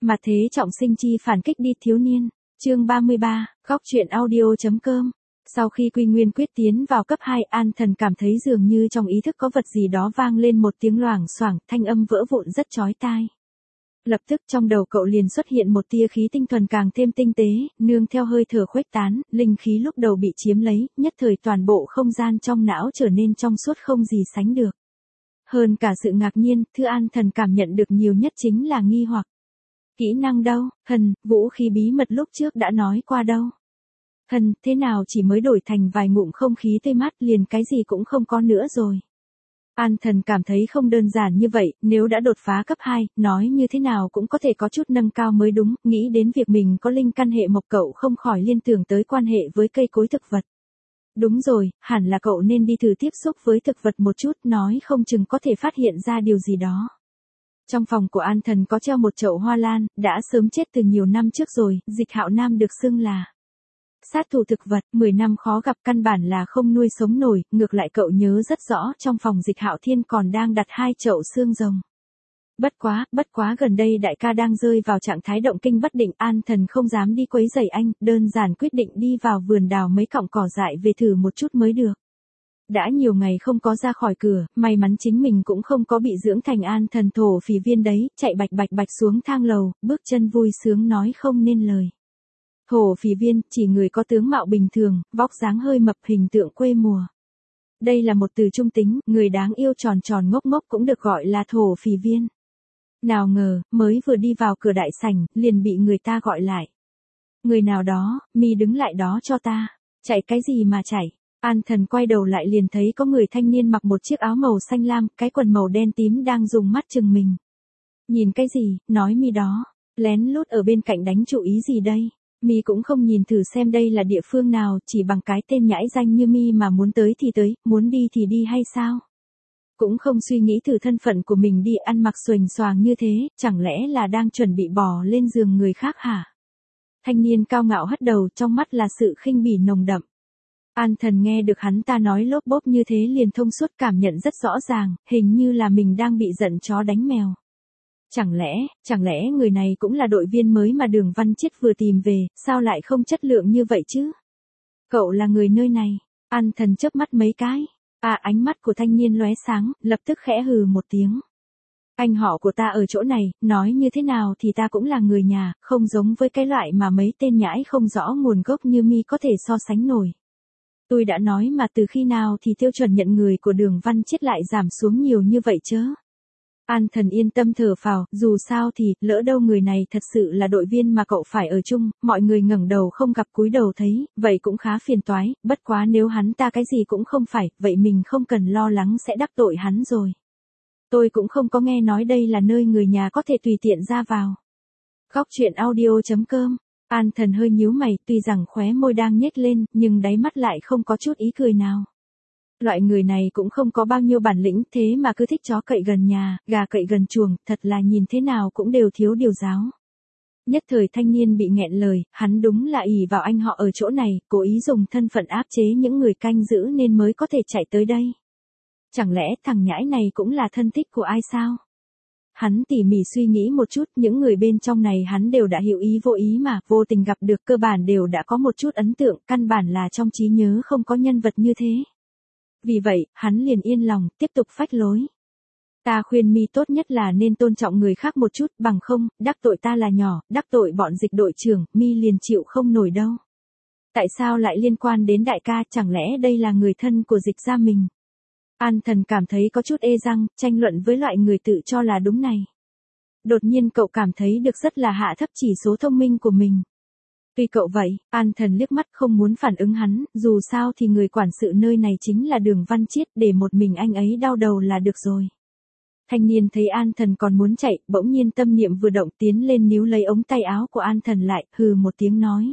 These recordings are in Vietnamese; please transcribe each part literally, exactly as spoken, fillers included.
Mà thế trọng sinh chi phản kích đi thiếu niên. Chương ba mươi ba, góc truyện audio.com. Sau khi Quy Nguyên quyết tiến vào cấp hai, An Thần cảm thấy dường như trong ý thức có vật gì đó vang lên một tiếng loảng xoảng, thanh âm vỡ vụn rất chói tai. Lập tức trong đầu cậu liền xuất hiện một tia khí tinh thuần càng thêm tinh tế, nương theo hơi thở khuếch tán, linh khí lúc đầu bị chiếm lấy, nhất thời toàn bộ không gian trong não trở nên trong suốt không gì sánh được. Hơn cả sự ngạc nhiên, thứ An Thần cảm nhận được nhiều nhất chính là nghi hoặc. Kỹ năng đâu, Thần, vũ khí bí mật lúc trước đã nói qua đâu. Thần, thế nào chỉ mới đổi thành vài ngụm không khí tê mát liền cái gì cũng không có nữa rồi. An Thần cảm thấy không đơn giản như vậy, nếu đã đột phá cấp hai, nói như thế nào cũng có thể có chút nâng cao mới đúng, nghĩ đến việc mình có linh căn hệ mộc cậu không khỏi liên tưởng tới quan hệ với cây cối thực vật. Đúng rồi, hẳn là cậu nên đi thử tiếp xúc với thực vật một chút, nói không chừng có thể phát hiện ra điều gì đó. Trong phòng của An Thần có treo một chậu hoa lan, đã sớm chết từ nhiều năm trước rồi, Dịch Hạo Nam được xưng là sát thủ thực vật, mười năm khó gặp căn bản là không nuôi sống nổi, ngược lại cậu nhớ rất rõ trong phòng Dịch Hạo Thiên còn đang đặt hai chậu xương rồng. Bất quá, bất quá gần đây đại ca đang rơi vào trạng thái động kinh bất định, An Thần không dám đi quấy rầy anh, đơn giản quyết định đi vào vườn đào mấy cọng cỏ dại về thử một chút mới được. Đã nhiều ngày không có ra khỏi cửa, may mắn chính mình cũng không có bị dưỡng thành An Thần thổ phỉ viên đấy, chạy bạch bạch bạch xuống thang lầu, bước chân vui sướng nói không nên lời. Thổ phỉ viên, chỉ người có tướng mạo bình thường, vóc dáng hơi mập hình tượng quê mùa. Đây là một từ trung tính, người đáng yêu tròn tròn ngốc ngốc cũng được gọi là thổ phỉ viên. Nào ngờ, mới vừa đi vào cửa đại sảnh, liền bị người ta gọi lại. Người nào đó, mi đứng lại đó cho ta. Chạy cái gì mà chạy? An Thần quay đầu lại liền thấy có người thanh niên mặc một chiếc áo màu xanh lam, cái quần màu đen tím đang dùng mắt chừng mình. Nhìn cái gì, nói mi đó, lén lút ở bên cạnh đánh chú ý gì đây? Mi cũng không nhìn thử xem đây là địa phương nào, chỉ bằng cái tên nhãi danh như mi mà muốn tới thì tới, muốn đi thì đi hay sao? Cũng không suy nghĩ thử thân phận của mình đi ăn mặc xuềnh xoàng như thế, chẳng lẽ là đang chuẩn bị bò lên giường người khác hả? Thanh niên cao ngạo hất đầu, trong mắt là sự khinh bỉ nồng đậm. An Thần nghe được hắn ta nói lốp bốp như thế liền thông suốt cảm nhận rất rõ ràng, hình như là mình đang bị giận chó đánh mèo. Chẳng lẽ, chẳng lẽ người này cũng là đội viên mới mà Đường Văn Chiết vừa tìm về, sao lại không chất lượng như vậy chứ? Cậu là người nơi này, An Thần chớp mắt mấy cái. À, ánh mắt của thanh niên lóe sáng, lập tức khẽ hừ một tiếng. Anh họ của ta ở chỗ này, nói như thế nào thì ta cũng là người nhà, không giống với cái loại mà mấy tên nhãi không rõ nguồn gốc như mi có thể so sánh nổi. Tôi đã nói mà từ khi nào thì tiêu chuẩn nhận người của Đường Văn Chiết lại giảm xuống nhiều như vậy chớ. An Thần yên tâm thở phào, dù sao thì, lỡ đâu người này thật sự là đội viên mà cậu phải ở chung, mọi người ngẩng đầu không gặp cúi đầu thấy, vậy cũng khá phiền toái, bất quá nếu hắn ta cái gì cũng không phải, vậy mình không cần lo lắng sẽ đắc tội hắn rồi. Tôi cũng không có nghe nói đây là nơi người nhà có thể tùy tiện ra vào. Góc truyện audio.com. An Thần hơi nhíu mày, tuy rằng khóe môi đang nhếch lên, nhưng đáy mắt lại không có chút ý cười nào. Loại người này cũng không có bao nhiêu bản lĩnh, thế mà cứ thích chó cậy gần nhà, gà cậy gần chuồng, thật là nhìn thế nào cũng đều thiếu điều giáo. Nhất thời thanh niên bị nghẹn lời, hắn đúng là ỷ vào anh họ ở chỗ này, cố ý dùng thân phận áp chế những người canh giữ nên mới có thể chạy tới đây. Chẳng lẽ thằng nhãi này cũng là thân thích của ai sao? Hắn tỉ mỉ suy nghĩ một chút, những người bên trong này hắn đều đã hiểu ý vô ý mà, vô tình gặp được cơ bản đều đã có một chút ấn tượng, căn bản là trong trí nhớ không có nhân vật như thế. Vì vậy, hắn liền yên lòng, tiếp tục phách lối. Ta khuyên mi tốt nhất là nên tôn trọng người khác một chút, bằng không, đắc tội ta là nhỏ, đắc tội bọn Dịch đội trưởng, mi liền chịu không nổi đâu. Tại sao lại liên quan đến đại ca, chẳng lẽ đây là người thân của Dịch gia mình? An Thần cảm thấy có chút ê răng, tranh luận với loại người tự cho là đúng này. Đột nhiên cậu cảm thấy được rất là hạ thấp chỉ số thông minh của mình. Tuy cậu vậy, An Thần liếc mắt không muốn phản ứng hắn, dù sao thì người quản sự nơi này chính là Đường Văn Chiết, để một mình anh ấy đau đầu là được rồi. Thanh niên thấy An Thần còn muốn chạy, bỗng nhiên tâm niệm vừa động tiến lên níu lấy ống tay áo của An Thần lại, hừ một tiếng nói.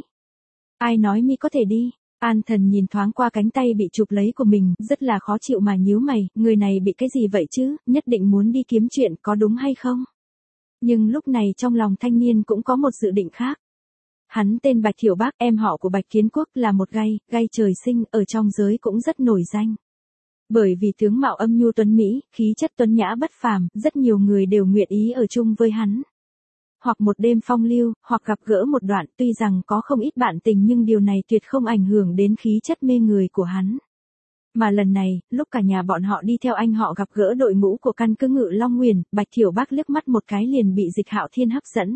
Ai nói mi có thể đi? An Thần nhìn thoáng qua cánh tay bị chụp lấy của mình, rất là khó chịu mà nhíu mày, người này bị cái gì vậy chứ, nhất định muốn đi kiếm chuyện có đúng hay không? Nhưng lúc này trong lòng thanh niên cũng có một dự định khác. Hắn tên Bạch Thiểu Bác, em họ của Bạch Kiến Quốc, là một gai, gai trời sinh, ở trong giới cũng rất nổi danh. Bởi vì tướng mạo âm nhu tuấn mỹ, khí chất tuấn nhã bất phàm, rất nhiều người đều nguyện ý ở chung với hắn. hoặc một đêm phong lưu, hoặc gặp gỡ một đoạn, tuy rằng có không ít bạn tình nhưng điều này tuyệt không ảnh hưởng đến khí chất mê người của hắn. Mà lần này, lúc cả nhà bọn họ đi theo anh họ gặp gỡ đội ngũ của căn cứ Ngự Long Nguyền, Bạch Thiểu Bác liếc mắt một cái liền bị Dịch Hạo Thiên hấp dẫn.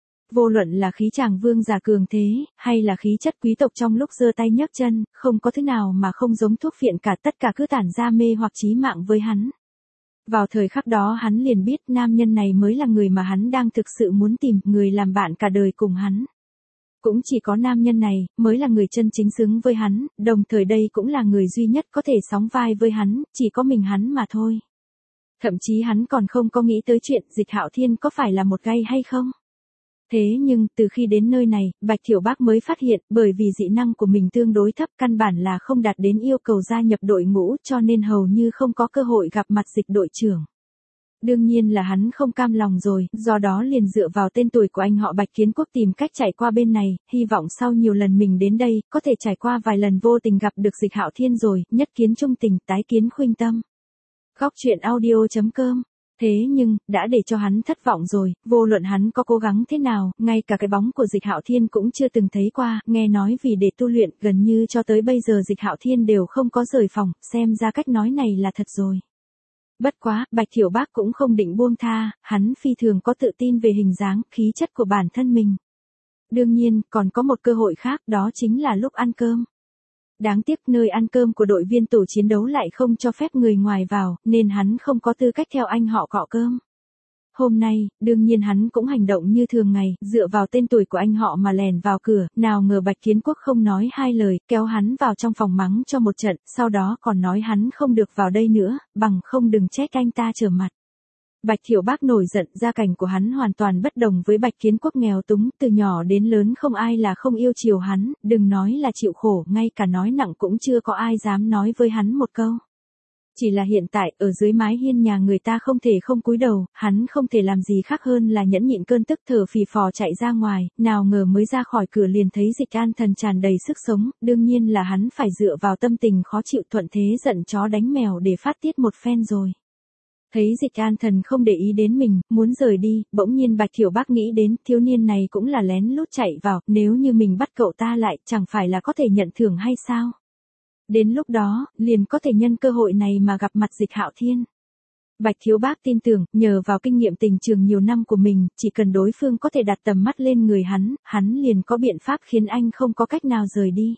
Vô luận là khí chàng vương giả cường thế, hay là khí chất quý tộc trong lúc giơ tay nhấc chân, không có thứ nào mà không giống thuốc phiện cả, tất cả cứ tản ra mê hoặc chí mạng với hắn. Vào thời khắc đó hắn liền biết nam nhân này mới là người mà hắn đang thực sự muốn tìm, người làm bạn cả đời cùng hắn. Cũng chỉ có nam nhân này, mới là người chân chính xứng với hắn, đồng thời đây cũng là người duy nhất có thể sóng vai với hắn, chỉ có mình hắn mà thôi. Thậm chí hắn còn không có nghĩ tới chuyện Dịch Hạo Thiên có phải là một gay hay không. Thế nhưng, từ khi đến nơi này, Bạch Thiểu Bác mới phát hiện, bởi vì dị năng của mình tương đối thấp, căn bản là không đạt đến yêu cầu gia nhập đội ngũ, cho nên hầu như không có cơ hội gặp mặt Dịch đội trưởng. Đương nhiên là hắn không cam lòng rồi, do đó liền dựa vào tên tuổi của anh họ Bạch Kiến Quốc tìm cách chạy qua bên này, hy vọng sau nhiều lần mình đến đây, có thể trải qua vài lần vô tình gặp được Dịch Hạo Thiên rồi, nhất kiến trung tình, tái kiến khuynh tâm. Góc truyện audio chấm com. Thế nhưng, đã để cho hắn thất vọng rồi, vô luận hắn có cố gắng thế nào, ngay cả cái bóng của Dịch Hạo Thiên cũng chưa từng thấy qua, nghe nói vì để tu luyện, gần như cho tới bây giờ Dịch Hạo Thiên đều không có rời phòng, xem ra cách nói này là thật rồi. Bất quá, Bạch Thiểu Bác cũng không định buông tha, hắn phi thường có tự tin về hình dáng, khí chất của bản thân mình. Đương nhiên, còn có một cơ hội khác, đó chính là lúc ăn cơm. Đáng tiếc nơi ăn cơm của đội viên tổ chiến đấu lại không cho phép người ngoài vào, nên hắn không có tư cách theo anh họ cọ cơm. Hôm nay, đương nhiên hắn cũng hành động như thường ngày, dựa vào tên tuổi của anh họ mà lèn vào cửa, nào ngờ Bạch Kiến Quốc không nói hai lời, kéo hắn vào trong phòng mắng cho một trận, sau đó còn nói hắn không được vào đây nữa, bằng không đừng trách anh ta trở mặt. Bạch Thiểu Bác nổi giận, gia cảnh của hắn hoàn toàn bất đồng với Bạch Kiến Quốc nghèo túng, từ nhỏ đến lớn không ai là không yêu chiều hắn, đừng nói là chịu khổ, ngay cả nói nặng cũng chưa có ai dám nói với hắn một câu. Chỉ là hiện tại, ở dưới mái hiên nhà người ta không thể không cúi đầu, hắn không thể làm gì khác hơn là nhẫn nhịn cơn tức thở phì phò chạy ra ngoài, nào ngờ mới ra khỏi cửa liền thấy Dịch An Thần tràn đầy sức sống, đương nhiên là hắn phải dựa vào tâm tình khó chịu thuận thế giận chó đánh mèo để phát tiết một phen rồi. Thấy Dịch An Thần không để ý đến mình, muốn rời đi, bỗng nhiên Bạch Thiểu Bác nghĩ đến, thiếu niên này cũng là lén lút chạy vào, nếu như mình bắt cậu ta lại, chẳng phải là có thể nhận thưởng hay sao? Đến lúc đó, liền có thể nhân cơ hội này mà gặp mặt Dịch Hạo Thiên. Bạch Thiếu Bác tin tưởng, nhờ vào kinh nghiệm tình trường nhiều năm của mình, chỉ cần đối phương có thể đặt tầm mắt lên người hắn, hắn liền có biện pháp khiến anh không có cách nào rời đi.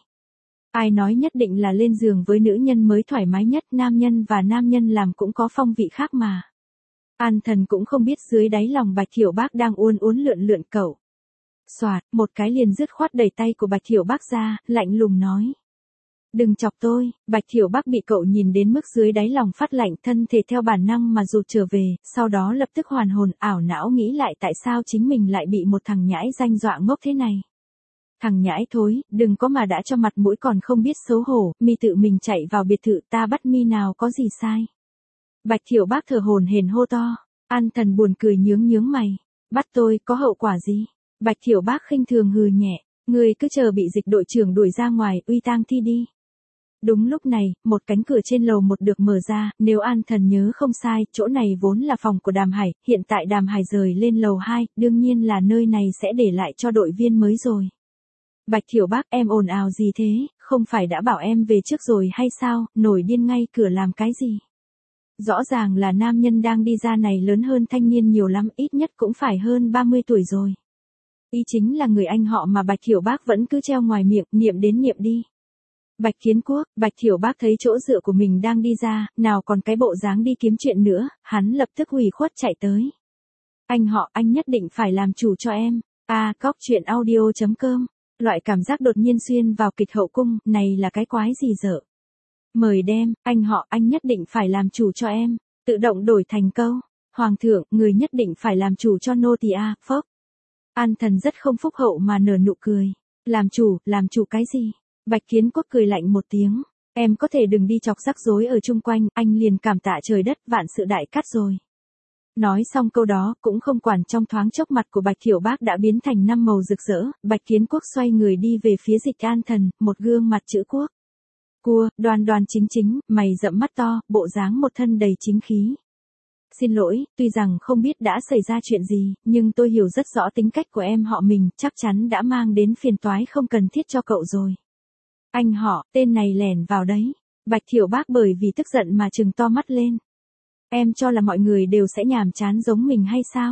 Ai nói nhất định là lên giường với nữ nhân mới thoải mái nhất, nam nhân và nam nhân làm cũng có phong vị khác mà. An Thần cũng không biết dưới đáy lòng Bạch Thiểu Bác đang uốn uốn lượn lượn cậu. Xoạt, một cái liền dứt khoát đẩy tay của Bạch Thiểu Bác ra, lạnh lùng nói. Đừng chọc tôi, Bạch Thiểu Bác bị cậu nhìn đến mức dưới đáy lòng phát lạnh, thân thể theo bản năng mà rụt trở về, sau đó lập tức hoàn hồn, ảo não nghĩ lại tại sao chính mình lại bị một thằng nhãi danh dọa ngốc thế này. Thằng nhãi thối, đừng có mà đã cho mặt mũi còn không biết xấu hổ, mi tự mình chạy vào biệt thự ta bắt mi nào có gì sai. Bạch Thiểu Bác thở hổn hển hô to, An Thần buồn cười nhướng nhướng mày, bắt tôi có hậu quả gì? Bạch Thiểu Bác khinh thường hừ nhẹ, người cứ chờ bị Dịch đội trưởng đuổi ra ngoài, uy tang thi đi. Đúng lúc này, một cánh cửa trên lầu một được mở ra, nếu An Thần nhớ không sai, chỗ này vốn là phòng của Đàm Hải, hiện tại Đàm Hải rời lên lầu hai, đương nhiên là nơi này sẽ để lại cho đội viên mới rồi. Bạch Thiểu Bác, em ồn ào gì thế, không phải đã bảo em về trước rồi hay sao, nổi điên ngay cửa làm cái gì? Rõ ràng là nam nhân đang đi ra này lớn hơn thanh niên nhiều lắm, ít nhất cũng phải hơn ba mươi tuổi rồi. Ý chính là người anh họ mà Bạch Thiểu Bác vẫn cứ treo ngoài miệng, niệm đến niệm đi. Bạch Kiến Quốc, Bạch Thiểu Bác thấy chỗ dựa của mình đang đi ra, nào còn cái bộ dáng đi kiếm chuyện nữa, hắn lập tức hủy khuất chạy tới. Anh họ, anh nhất định phải làm chủ cho em. A, cóc truyện audio chấm com. Loại cảm giác đột nhiên xuyên vào kịch hậu cung, này là cái quái gì dở. Mời đem, anh họ, anh nhất định phải làm chủ cho em. Tự động đổi thành câu. Hoàng thượng, người nhất định phải làm chủ cho nô tỳ a, phốc. An Thần rất không phúc hậu mà nở nụ cười. Làm chủ, làm chủ cái gì? Bạch Kiến Quốc cười lạnh một tiếng. Em có thể đừng đi chọc rắc rối ở chung quanh, anh liền cảm tạ trời đất, vạn sự đại cát rồi. Nói xong câu đó, cũng không quản trong thoáng chốc mặt của Bạch Thiểu Bác đã biến thành năm màu rực rỡ, Bạch Kiến Quốc xoay người đi về phía Dịch An Thần, một gương mặt chữ quốc. Cua, đoan đoan chính chính, mày rậm mắt to, bộ dáng một thân đầy chính khí. Xin lỗi, tuy rằng không biết đã xảy ra chuyện gì, nhưng tôi hiểu rất rõ tính cách của em họ mình, chắc chắn đã mang đến phiền toái không cần thiết cho cậu rồi. Anh họ, tên này lẻn vào đấy. Bạch Thiểu Bác bởi vì tức giận mà trừng to mắt lên. Em cho là mọi người đều sẽ nhàm chán giống mình hay sao?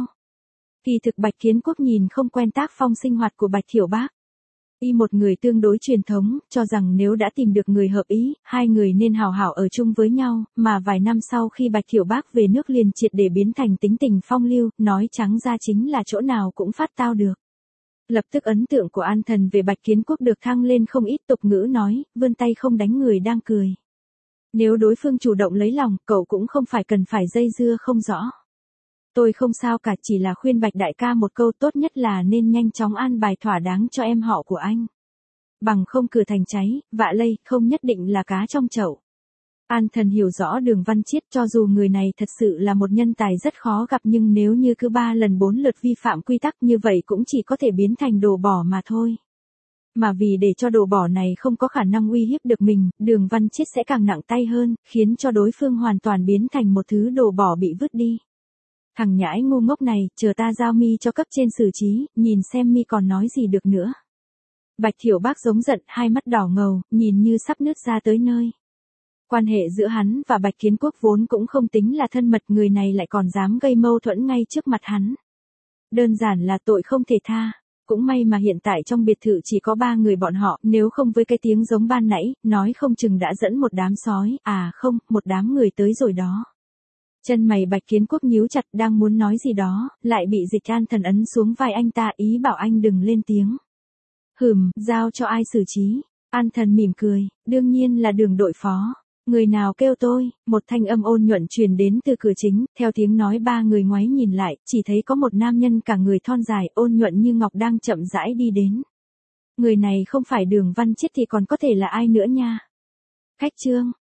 Kỳ thực Bạch Kiến Quốc nhìn không quen tác phong sinh hoạt của Bạch Thiểu Bác. Y một người tương đối truyền thống, cho rằng nếu đã tìm được người hợp ý, hai người nên hào hảo ở chung với nhau, mà vài năm sau khi Bạch Thiểu Bác về nước liền triệt để biến thành tính tình phong lưu, nói trắng ra chính là chỗ nào cũng phát tao được. Lập tức ấn tượng của An Thần về Bạch Kiến Quốc được thăng lên không ít, tục ngữ nói, vươn tay không đánh người đang cười. Nếu đối phương chủ động lấy lòng, cậu cũng không phải cần phải dây dưa không rõ. Tôi không sao cả, chỉ là khuyên Bạch đại ca một câu, tốt nhất là nên nhanh chóng an bài thỏa đáng cho em họ của anh. Bằng không cửa thành cháy, vạ lây, không nhất định là cá trong chậu. An Thần hiểu rõ Đường Văn Chiết, cho dù người này thật sự là một nhân tài rất khó gặp, nhưng nếu như cứ ba lần bốn lượt vi phạm quy tắc như vậy cũng chỉ có thể biến thành đồ bỏ mà thôi. Mà vì để cho đồ bỏ này không có khả năng uy hiếp được mình, Đường Văn Chiết sẽ càng nặng tay hơn, khiến cho đối phương hoàn toàn biến thành một thứ đồ bỏ bị vứt đi. Thằng nhãi ngu ngốc này, chờ ta giao mi cho cấp trên xử trí, nhìn xem mi còn nói gì được nữa. Bạch Thiểu Bác giống giận, hai mắt đỏ ngầu, nhìn như sắp nứt ra tới nơi. Quan hệ giữa hắn và Bạch Kiến Quốc vốn cũng không tính là thân mật, người này lại còn dám gây mâu thuẫn ngay trước mặt hắn. Đơn giản là tội không thể tha. Cũng may mà hiện tại trong biệt thự chỉ có ba người bọn họ, nếu không với cái tiếng giống ban nãy, nói không chừng đã dẫn một đám sói, à không, một đám người tới rồi đó. Chân mày Bạch Kiến Quốc nhíu chặt, đang muốn nói gì đó, lại bị Dịch An Thần ấn xuống vai anh ta, ý bảo anh đừng lên tiếng. Hừm, giao cho ai xử trí? An Thần mỉm cười, đương nhiên là Đường đội phó. Người nào kêu tôi? Một thanh âm ôn nhuận truyền đến từ cửa chính, theo tiếng nói ba người ngoái nhìn lại, chỉ thấy có một nam nhân cả người thon dài, ôn nhuận như ngọc đang chậm rãi đi đến. Người này không phải Đường Văn Chiết thì còn có thể là ai nữa nha? Khách Trương,